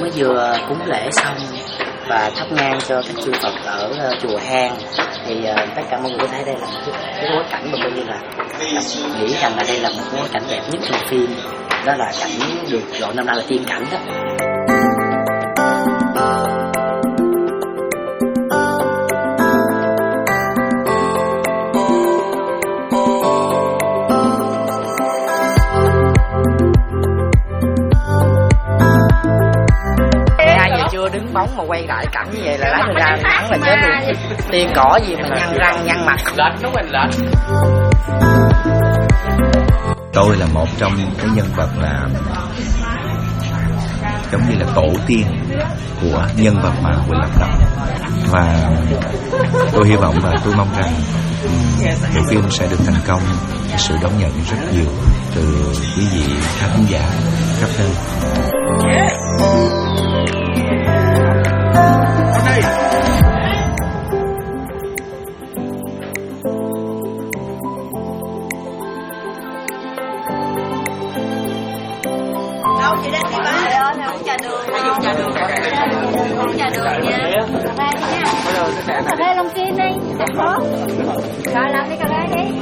vừa cúng lễ xong và thắp nhang cho các chư Phật ở chùa Hang thì tất cả mọi người thấy đây là một cái bối cảnh mà coi như là nghĩ rằng là đây là một bối cảnh đẹp nhất trong phim, đó là cảnh được gọi năm nay là tiên cảnh đó. Đứng bóng mà quay lại cảnh như vậy là lái ra nắng là chết luôn. Tiên cỏ gì mà nhăn răng nhăn mặt lệch đúng mình lệch. Tôi là một trong cái nhân vật là giống như là tổ tiên của nhân vật mà Quỳnh lập lập, và tôi hy vọng và tôi mong rằng bộ phim sẽ được thành công, sự đón nhận rất nhiều từ quý vị khán giả khắp nơi. Đâu chị đến đi ba không trà đường không trà đường không trà đường nha cà phê Long Kim đi đẹp khó rồi làm đi cà phê đi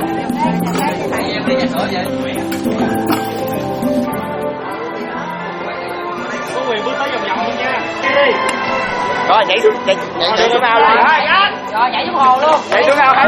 có quyền bước tới vòng luôn nha rồi nhảy xuống ao luôn rồi nhảy xuống hồ luôn nhảy xuống ao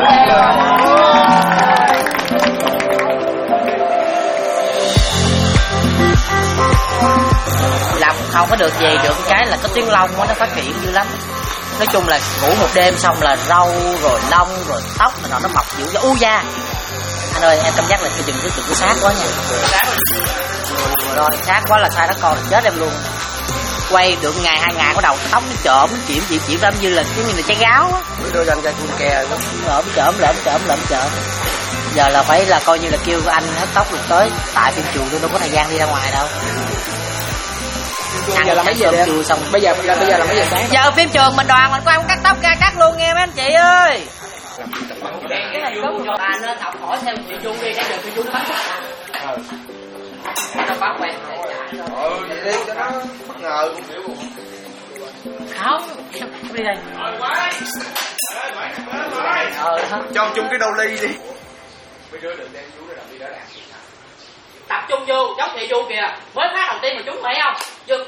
làm không có được gì, được cái là cái tiếng lông nó phát triển dữ lắm. Nói chung là ngủ một đêm xong là râu rồi lông rồi tóc mà nó mọc dữ cho u da. Anh ơi em cảm giác là đừng có sát quá nha. Rồi sát quá là sai nó con chết em luôn. Quay được ngày 2 ngày có đầu tóc nó trộm chuyển ra như là cái như là trái gáo á. Đưa cho anh ra chun ke lỡm chởm. Giờ là phải là coi như là kêu anh hết tóc được tới tại phim trường tôi đâu có thời gian đi ra ngoài đâu. Bây giờ là mấy giờ đây? Xong. Bây giờ là mấy giờ sáng? Giờ phim trường mình đoàn mình quay cắt tóc ra cắt luôn nghe mấy anh chị ơi. Cái này đúng rồi. Bà nên học hỏi theo chị Dung đi, cái đường chị Dung bắt. Nó bắt quen vậy đi cho nó bất ngờ cũng hiểu. Không, đi đây. Cho chung cái đô ly đi. Tập trung vô, giống chị vô kìa. Mới phát đầu tiên mà chúng phải không? Dừng.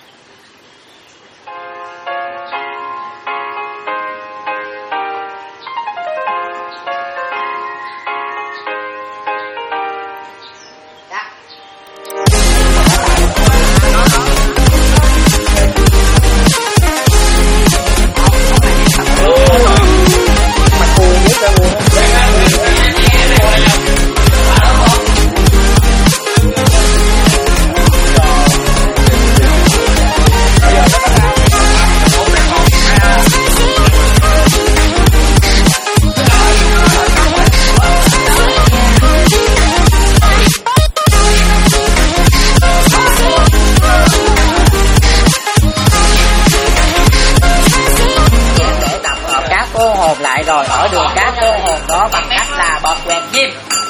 Lại rồi ở đường cá cô hồn đó bằng cách là bật quẹt chim.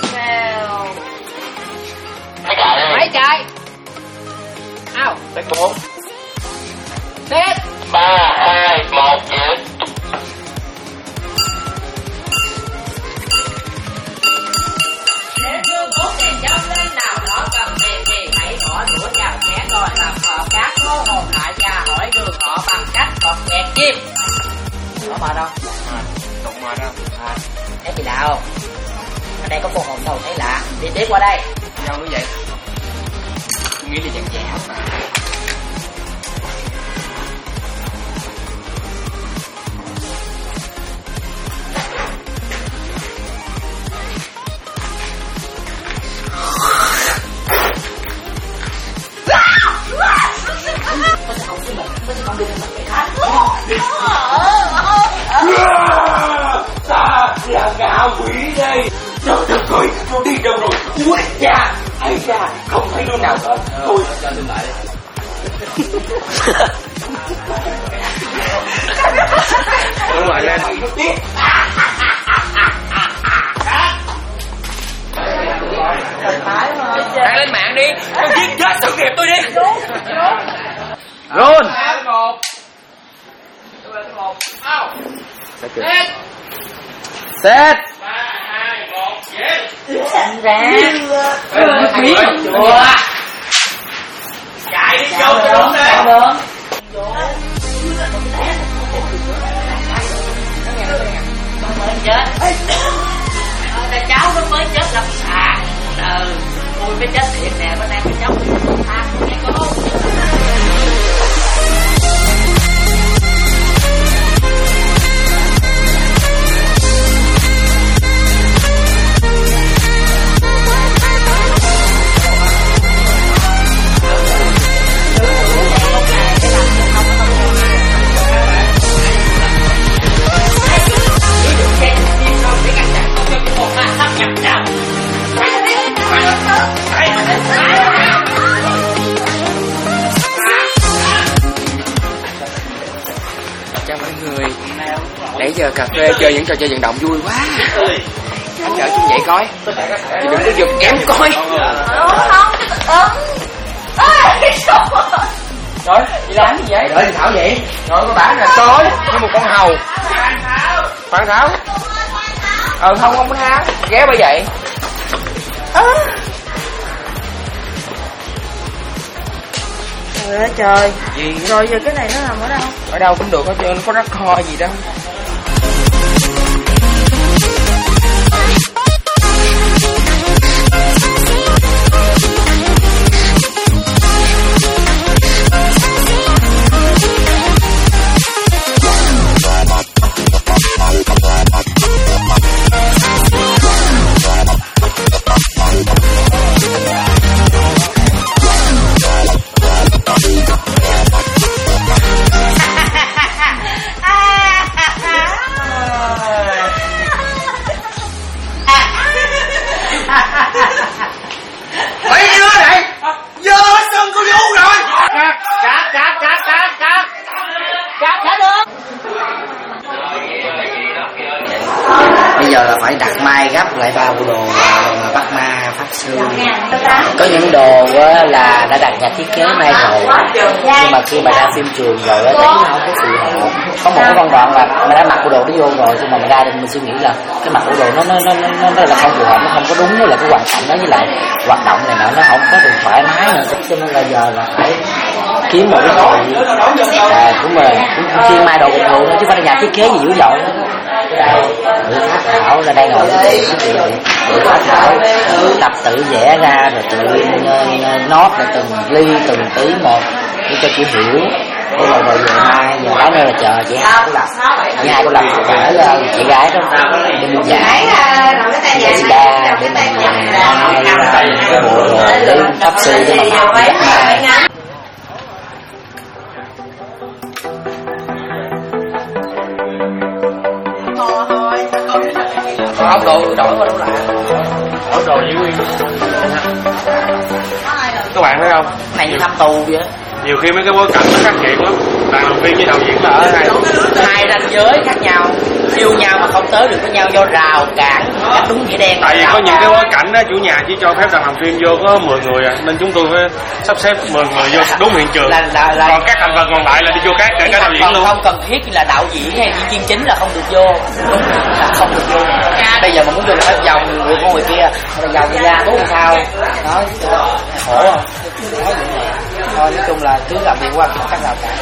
Mấy chạy ao Take 4 tiếp 3, 2, 1 dừng. Để thương bố tiền dâng lên nào đó cần tiền thì hãy bỏ đũa vào chén rồi làm họ cá cô hồn lại và hỏi đường họ bằng cách bật quẹt chim. Có mệt không? Đụng mệt không? Thấy gì lạ không? Ở đây có cô hồn đâu thấy lạ. Đi tiếp qua đây. Nhau nữa vậy? Tôi nghĩ là dạng dẻo. Ta là ngạ quỷ đây. Trời đất ơi, nó đi đâu rồi? Úi cha, ấy cha, không thấy đứa nào hết. Thôi, cho tôi lại đi. Đúng rồi lên. Đăng lên mạng đi, con giết chết sự nghiệp tôi đi. Run. Set. Chạy đi vô cái đúng đấy. Mới chết. Cháu nó mới chết lâm sàng. Tôi mới chết thiệt nè, bên em cái cháu tha nghe cô. Chào mọi người. Nãy giờ cà phê chơi những trò chơi vận động vui quá. Anh chở chung vậy coi. Thì đừng có giật em coi. Rồi, chị làm gì vậy? Đợi chị Thảo vậy. Rồi có bả là coi như một con hầu. Phan Thảo. Không có há. Ghé bởi vậy. Trời ơi trời. Gì? Rồi giờ cái này nó nằm ở đâu? Ở đâu cũng được hết trơn, có rắc kho gì đâu. Bây giờ là phải đặt mai gấp lại 3 bộ đồ bắt ma phát xương. Có những đồ là đã đặt nhà thiết kế mai rồi, nhưng mà khi mà ra phim trường rồi thấy nó không có phù hợp. Có một cái công đoạn là mình đã mặc bộ đồ nó vô rồi, nhưng mà mình ra đây mình suy nghĩ là cái mặc bộ đồ nó là không phù hợp, nó không có đúng với lại cái hoàn cảnh đó, với lại hoạt động này nọ nó không có được thoải mái nữa, cho nên là giờ là phải kiếm một cái hội của mình cũng chuyên mai đồ bình thường chứ không phải là nhà thiết kế gì dữ dội đó. Tự phát thảo là đây ngồi tự phát thảo tập tự vẽ ra rồi tự nốt rồi từng ly từng tí một để cho chị hiểu. Thế rồi về mai giờ lái nữa là chờ chị Hai cô Lập, chị Hai cô Lập chở chị gái đó đi mua giải để đa để mình ra những cái bộ đồ để pháp sư để mà mặc mai. Không đồ đổi qua đâu lại. Đổi đồ giữ nguyên. Các bạn thấy không? Này như thăm tù vậy. Nhiều khi mấy cái bối cảnh nó khắc nghiệt lắm. Đoàn làm phim với đạo diễn là ở hai ranh giới khác nhau, yêu nhau mà không tới được với nhau do rào cản cắt đúng nghĩa đen. Tại vì có những cái bối cảnh đó chủ nhà chỉ cho phép đoàn làm phim vô có 10 người à, nên chúng tôi phải sắp xếp 10 người vô đúng hiện trường. Còn các thành phần còn lại là đi vô khác kể cả đạo diễn luôn. Không cần thiết là đạo diễn hay diễn viên chính là không được vô, là không được vô. Bây giờ mà muốn vô là phải vòng người con người kia, rồi vòng đi ra tốt làm sao? Đó, khổ không? Thôi nói chung là cứ làm việc qua các rào cản.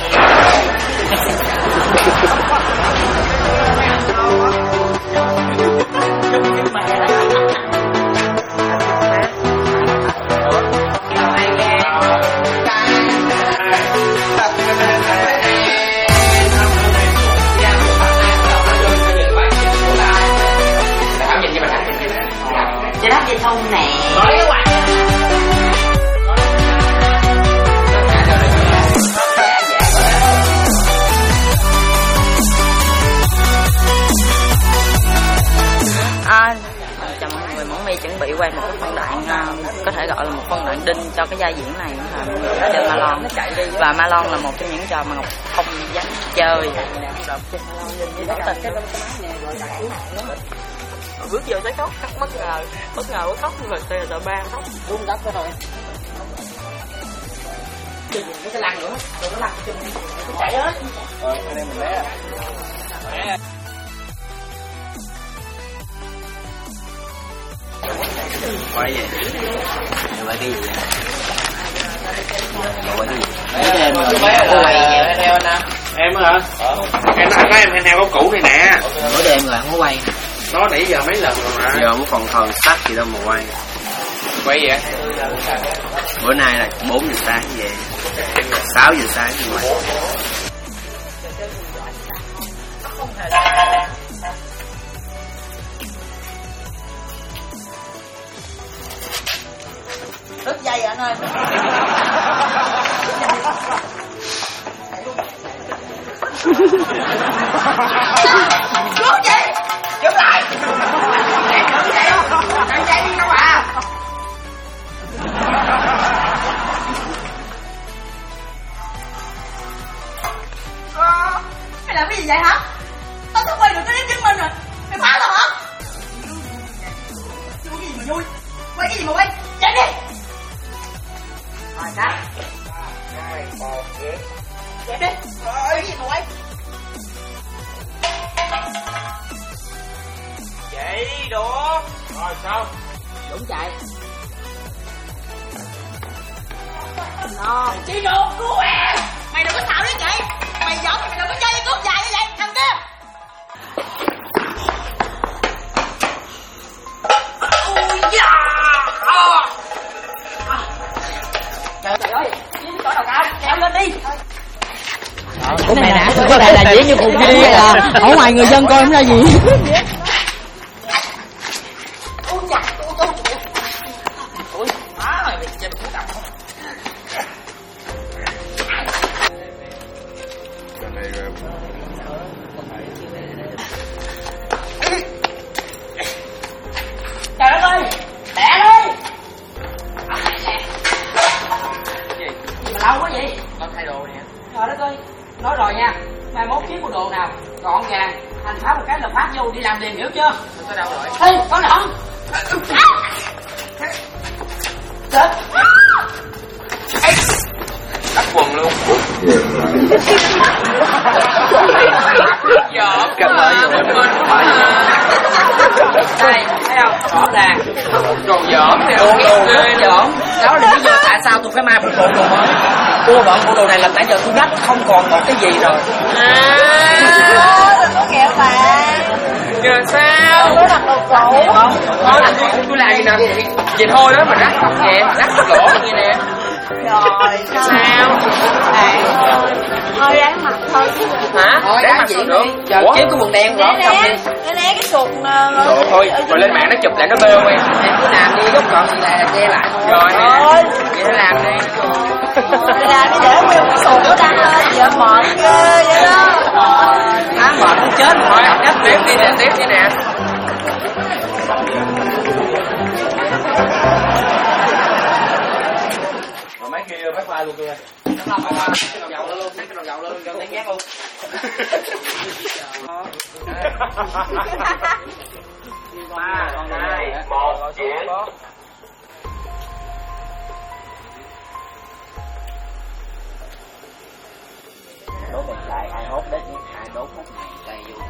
Chị đáp vậy không nè. Chào mọi người, Mẫn My chuẩn bị quay một cái phân đoạn có thể gọi là một phân đoạn đinh cho cái vai diễn này là trên Malon. Và Malon là một trong những trò mà Ngọc không dám chơi. Bước vô tới khóc, khóc bất ngờ khóc rồi từ ba khóc rung đất rồi. Chừng nó sẽ lăn nữa, rồi nó lăn chừng nó chạy hết. Rồi anh em mình lấy à. Quay vậy. Quay cái gì vậy? Quay cái gì? Em hả? Em nói em theo góc cũ này nè. Bữa đêm rồi không có quay. Nó nãy giờ mấy lần rồi mà. Giờ không còn thần sắc gì đâu mà quay. Quay vậy? Bữa nay là 4 giờ sáng vậy, 6 giờ sáng như vậy. Đứt dây anh ơi. Cứu chị! Cứu lại! Thằng dây đi đâu à? Mày làm cái gì vậy hả? Tao sắp quay được cái chứng minh rồi. Mày phá tao hả? Vui cái gì mà vui? Quay cái gì mà quay? Chạy đi! Rồi cắt. Chạy đi! Quay cái gì mà quay? Chạy được. Rồi sao? Dũng chạy. Nó chị được cứu em. Mày đừng có xạo đấy chị. Mày giỡn mày đừng có chơi với cốt dài như vậy thằng kia. Ui da. Trời ơi, dính chỗ nào cao, kéo lên đi. Của mẹ nã, có đây là diễn như khùng kia đi à. Ở ngoài người dân coi không ra gì. Ui da, ui. Má mày nhìn cũng đậm. Trời đất ơi, đẻ đi. Mà lâu quá vậy? Con thay đồ nè. Trời đất ơi, nói rồi nha, mai mốt kiếm bộ đồ nào gọn gàng, thành phá một cái là phát vô đi làm liền, hiểu chưa? Tôi tới đâu rồi? Ê, con lợn. Chết. Cắt quần luôn. Giỡn. Cảm ơn. Đây, thấy không? Rõ ràng. Còn giỡn thì Đồ giỡn. Đó là lý do tại sao tôi phải mang một bộ đồ mới. Tôi bận bộ đồ này là tại giờ tôi gấp không còn một cái gì rồi. Đừng có kẹo bạn. giờ sao? Tôi đặt đồ cũ. Thôi là tôi làm gì nè. Vậy thôi đó, mình rắc không nhẹ, rắc lỗ như nè. Rồi, Sao? bạn thôi ráng mặt thôi chứ. Hả? Thôi Ráng đáng mặt chuyện được. đi. Giờ kiếm cái quần đen rõ trong đi. Né cái sụt Rồi thôi, rồi lên mạng nó chụp lại nó bêu em. Em cứ làm đi, lúc còn gì là che lại thôi. Rồi nè, Rồi. vậy nó làm đi. Đi làm đi để nguyên cái sụt nó đăng lên, giờ mệt ghê vậy đó. Má mệt muốn chết Thôi, rồi. tiếp đi nè, tiếp đi nè. Rồi mấy kia mấy file luôn kia. Cái đầu dầu lên luôn, cái đầu dầu lên, cho nhát luôn. Ba, con hai, một, chuyển. Đốt một cây, ai hốt đến ai đốt một ngày cây vô.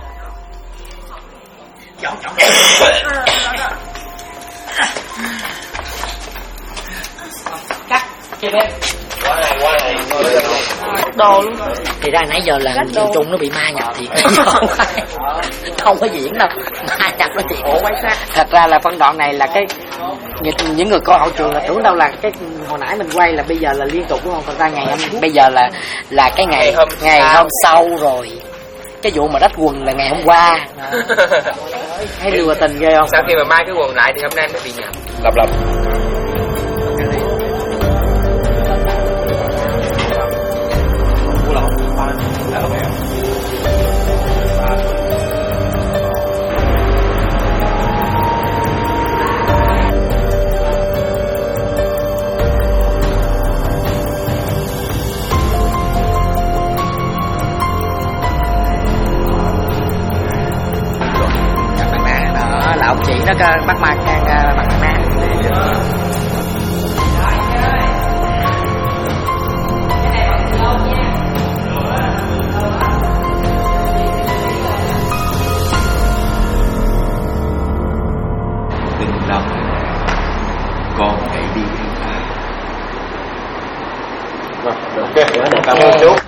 Cắt. Đồ luôn. Thì ra nãy giờ là Trung nó bị ma nhập thiệt. Không có diễn đâu. Ma nhập nó thiệt. Thật ra là phân đoạn này là cái những người coi hậu trường là tưởng đâu là cái hồi nãy mình quay là bây giờ là liên tục đúng không? Thật ra ngày hôm bây giờ là cái ngày hôm sau rồi. Cái vụ mà đách quần là ngày hôm qua. Thấy lừa tình ghê không? Sau khi mà mai cái quần lại thì hôm nay mới bị nhập. Lập. Là ông chị nó bắt mặt bằng ná. Lâm, con hãy đi theo ta. Ok, cảm ơn chú.